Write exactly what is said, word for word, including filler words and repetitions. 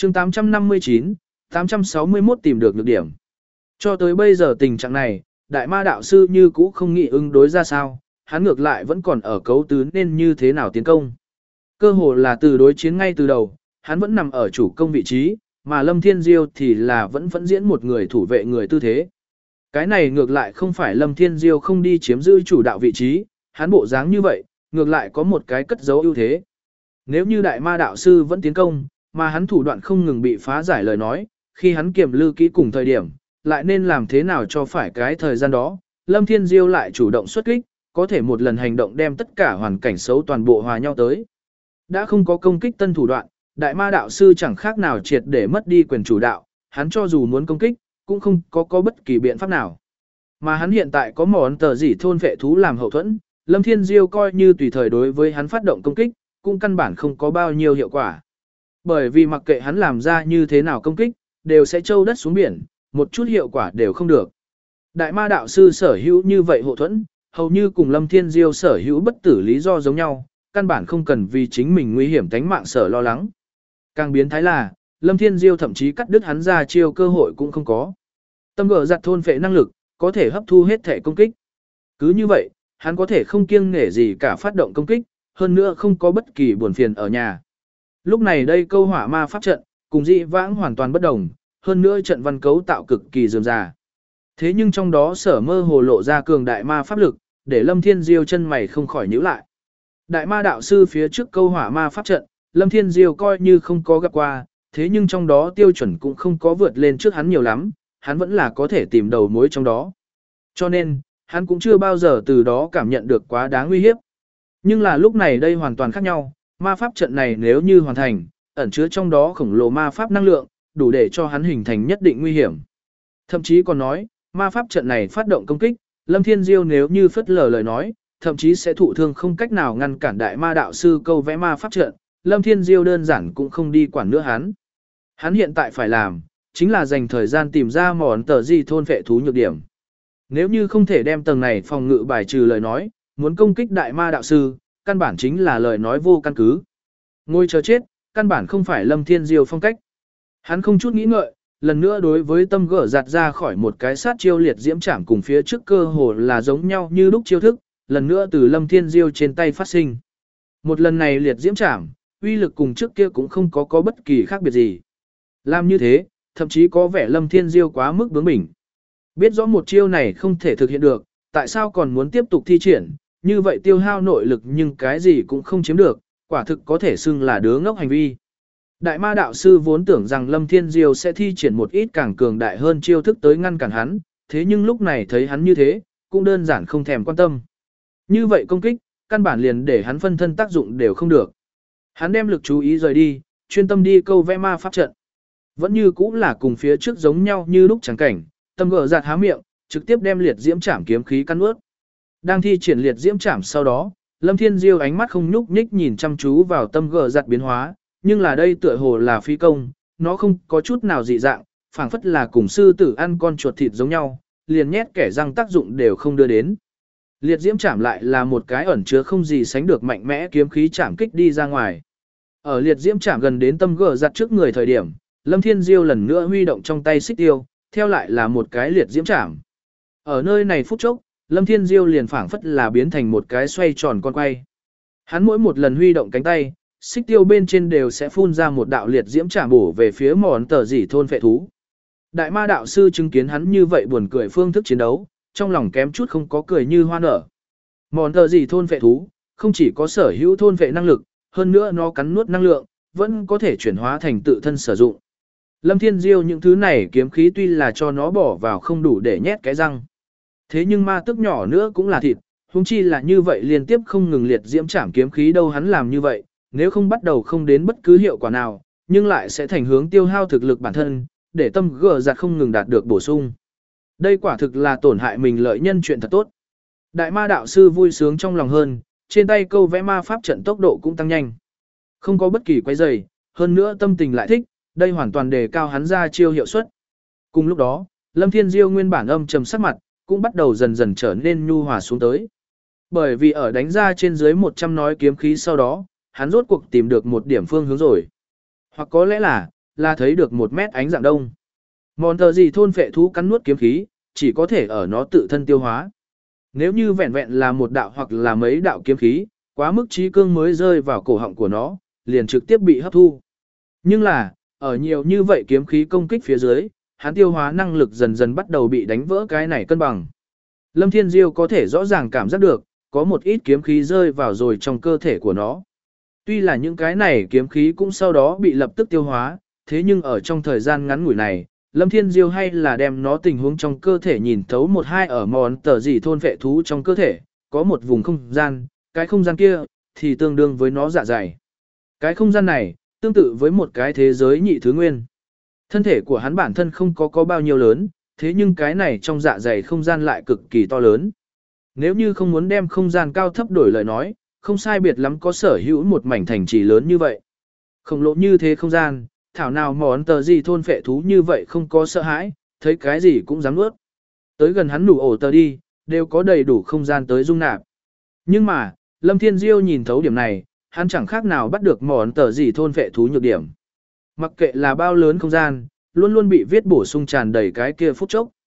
chương tám trăm năm mươi chín, tám trăm sáu mươi mốt tìm được nhược điểm. Cho tới bây giờ tình trạng này, đại ma đạo sư như cũ không nghĩ ứng đối ra sao, hắn ngược lại vẫn còn ở cấu tứ nên như thế nào tiến công. Cơ hồ là từ đối chiến ngay từ đầu, hắn vẫn nằm ở chủ công vị trí, mà Lâm Thiên Diêu thì là vẫn vẫn diễn một người thủ vệ người tư thế. Cái này ngược lại không phải Lâm Thiên Diêu không đi chiếm giữ chủ đạo vị trí, hắn bộ dáng như vậy, ngược lại có một cái cất giấu ưu thế. Nếu như đại ma đạo sư vẫn tiến công, mà hắn thủ đoạn không ngừng bị phá giải lời nói, khi hắn kiểm lưu kỹ cùng thời điểm, lại nên làm thế nào cho phải cái thời gian đó, Lâm Thiên Diêu lại chủ động xuất kích, có thể một lần hành động đem tất cả hoàn cảnh xấu toàn bộ hòa nhau tới. Đã không có công kích tân thủ đoạn, đại ma đạo sư chẳng khác nào triệt để mất đi quyền chủ đạo, hắn cho dù muốn công kích, cũng không có có bất kỳ biện pháp nào. Mà hắn hiện tại có món tờ gì thôn vệ thú làm hậu thuẫn, Lâm Thiên Diêu coi như tùy thời đối với hắn phát động công kích, cũng căn bản không có bao nhiêu hiệu quả. Bởi vì mặc kệ hắn làm ra như thế nào công kích, đều sẽ trâu đất xuống biển, một chút hiệu quả đều không được. Đại ma đạo sư sở hữu như vậy hộ thuẫn, hầu như cùng Lâm Thiên Diêu sở hữu bất tử lý do giống nhau, căn bản không cần vì chính mình nguy hiểm tánh mạng sở lo lắng. Càng biến thái là, Lâm Thiên Diêu thậm chí cắt đứt hắn ra chiêu cơ hội cũng không có. Tâm gở giặt thôn phệ năng lực, có thể hấp thu hết thể công kích. Cứ như vậy, hắn có thể không kiêng nể gì cả phát động công kích, hơn nữa không có bất kỳ buồn phiền ở nhà. Lúc này đây câu hỏa ma pháp trận, cùng dị vãng hoàn toàn bất đồng, hơn nữa trận văn cấu tạo cực kỳ rườm rà. Thế nhưng trong đó sở mơ hồ lộ ra cường đại ma pháp lực, để Lâm Thiên Diêu chân mày không khỏi nhíu lại. Đại ma đạo sư phía trước câu hỏa ma pháp trận, Lâm Thiên Diêu coi như không có gặp qua, thế nhưng trong đó tiêu chuẩn cũng không có vượt lên trước hắn nhiều lắm, hắn vẫn là có thể tìm đầu mối trong đó. Cho nên, hắn cũng chưa bao giờ từ đó cảm nhận được quá đáng nguy hiếp. Nhưng là lúc này đây hoàn toàn khác nhau, ma pháp trận này nếu như hoàn thành, ẩn chứa trong đó khổng lồ ma pháp năng lượng, đủ để cho hắn hình thành nhất định nguy hiểm. Thậm chí còn nói, ma pháp trận này phát động công kích, Lâm Thiên Diêu nếu như phất lờ lời nói, thậm chí sẽ thụ thương không cách nào ngăn cản đại ma đạo sư câu vẽ ma pháp trận, Lâm Thiên Diêu đơn giản cũng không đi quản nữa hắn. Hắn hiện tại phải làm, chính là dành thời gian tìm ra món tờ gì thôn vệ thú nhược điểm. Nếu như không thể đem tầng này phòng ngự bài trừ lời nói, muốn công kích đại ma đạo sư, căn bản chính là lời nói vô căn cứ. Ngồi chờ chết, căn bản không phải Lâm Thiên Diêu phong cách. Hắn không chút nghĩ ngợi, lần nữa đối với tâm gở giặt ra khỏi một cái sát chiêu liệt diễm chạm cùng phía trước cơ hồ là giống nhau như lúc chiêu thức, lần nữa từ Lâm Thiên Diêu trên tay phát sinh. Một lần này liệt diễm chạm, uy lực cùng trước kia cũng không có có bất kỳ khác biệt gì. Làm như thế, thậm chí có vẻ Lâm Thiên Diêu quá mức bướng bỉnh. Biết rõ một chiêu này không thể thực hiện được, tại sao còn muốn tiếp tục thi triển, như vậy tiêu hao nội lực nhưng cái gì cũng không chiếm được, quả thực có thể xưng là đứa ngốc hành vi. Đại ma đạo sư vốn tưởng rằng Lâm Thiên Diêu sẽ thi triển một ít càng cường đại hơn chiêu thức tới ngăn cản hắn, thế nhưng lúc này thấy hắn như thế, cũng đơn giản không thèm quan tâm. Như vậy công kích, căn bản liền để hắn phân thân tác dụng đều không được. Hắn đem lực chú ý rời đi, chuyên tâm đi câu vẽ ma pháp trận. Vẫn như cũ là cùng phía trước giống nhau như lúc chẳng cảnh, tâm gở giạt há miệng, trực tiếp đem liệt diễm chảm kiếm khí căn ướt. Đang thi triển liệt diễm chảm sau đó, Lâm Thiên Diêu ánh mắt không nhúc nhích nhìn chăm chú vào tâm gở giạt biến hóa, nhưng là đây tựa hồ là phi công, nó không có chút nào dị dạng, phảng phất là cùng sư tử ăn con chuột thịt giống nhau, liền nhét kẻ răng tác dụng đều không đưa đến. Liệt diễm chảm lại là một cái ẩn chứa không gì sánh được mạnh mẽ kiếm khí chạm kích đi ra ngoài. Ở liệt diễm chạm gần đến tâm gở giặt trước người thời điểm, Lâm Thiên Diêu lần nữa huy động trong tay xích tiêu, theo lại là một cái liệt diễm chạm. Ở nơi này phút chốc, Lâm Thiên Diêu liền phảng phất là biến thành một cái xoay tròn con quay. Hắn mỗi một lần huy động cánh tay, xích tiêu bên trên đều sẽ phun ra một đạo liệt diễm chạm bổ về phía món tờ dỉ thôn phệ thú. Đại ma đạo sư chứng kiến hắn như vậy buồn cười phương thức chiến đấu, trong lòng kém chút không có cười như hoa nở. Món tờ gì thôn vệ thú, không chỉ có sở hữu thôn vệ năng lực, hơn nữa nó cắn nuốt năng lượng, vẫn có thể chuyển hóa thành tự thân sử dụng. Lâm Thiên Diêu những thứ này kiếm khí tuy là cho nó bỏ vào không đủ để nhét cái răng. Thế nhưng ma tức nhỏ nữa cũng là thịt, huống chi là như vậy liên tiếp không ngừng liệt diễm chạm kiếm khí đâu hắn làm như vậy, nếu không bắt đầu không đến bất cứ hiệu quả nào, nhưng lại sẽ thành hướng tiêu hao thực lực bản thân, để tâm gờ giặt không ngừng đạt được bổ sung. Đây quả thực là tổn hại mình lợi nhân chuyện thật tốt. Đại ma đạo sư vui sướng trong lòng hơn, trên tay câu vẽ ma pháp trận tốc độ cũng tăng nhanh. Không có bất kỳ quay rầy, hơn nữa tâm tình lại thích, đây hoàn toàn đề cao hắn ra chiêu hiệu suất. Cùng lúc đó, Lâm Thiên Diêu nguyên bản âm trầm sắc mặt, cũng bắt đầu dần dần trở nên nhu hòa xuống tới. Bởi vì ở đánh ra trên dưới một trăm nói kiếm khí sau đó, hắn rốt cuộc tìm được một điểm phương hướng rồi. Hoặc có lẽ là, là thấy được một mét ánh dạng đông. Mòn tờ gì thôn phệ thú cắn nuốt kiếm khí, chỉ có thể ở nó tự thân tiêu hóa. Nếu như vẹn vẹn là một đạo hoặc là mấy đạo kiếm khí, quá mức trí cương mới rơi vào cổ họng của nó, liền trực tiếp bị hấp thu. Nhưng là, ở nhiều như vậy kiếm khí công kích phía dưới, hắn tiêu hóa năng lực dần dần bắt đầu bị đánh vỡ cái này cân bằng. Lâm Thiên Diêu có thể rõ ràng cảm giác được, có một ít kiếm khí rơi vào rồi trong cơ thể của nó. Tuy là những cái này kiếm khí cũng sau đó bị lập tức tiêu hóa, thế nhưng ở trong thời gian ngắn ngủi này, Lâm Thiên Diêu hay là đem nó tình huống trong cơ thể nhìn thấu một hai ở món tờ gì thôn vệ thú trong cơ thể, có một vùng không gian, cái không gian kia, thì tương đương với nó dạ dày. Cái không gian này, tương tự với một cái thế giới nhị thứ nguyên. Thân thể của hắn bản thân không có có bao nhiêu lớn, thế nhưng cái này trong dạ dày không gian lại cực kỳ to lớn. Nếu như không muốn đem không gian cao thấp đổi lời nói, không sai biệt lắm có sở hữu một mảnh thành trì lớn như vậy. Khổng lồ như thế không gian, thảo nào món tờ gì thôn phệ thú như vậy không có sợ hãi, thấy cái gì cũng dám nuốt. Tới gần hắn nủ ổ tờ đi, đều có đầy đủ không gian tới dung nạp. Nhưng mà, Lâm Thiên Diêu nhìn thấu điểm này, hắn chẳng khác nào bắt được món tờ gì thôn phệ thú nhược điểm. Mặc kệ là bao lớn không gian, luôn luôn bị viết bổ sung tràn đầy cái kia phút chốc.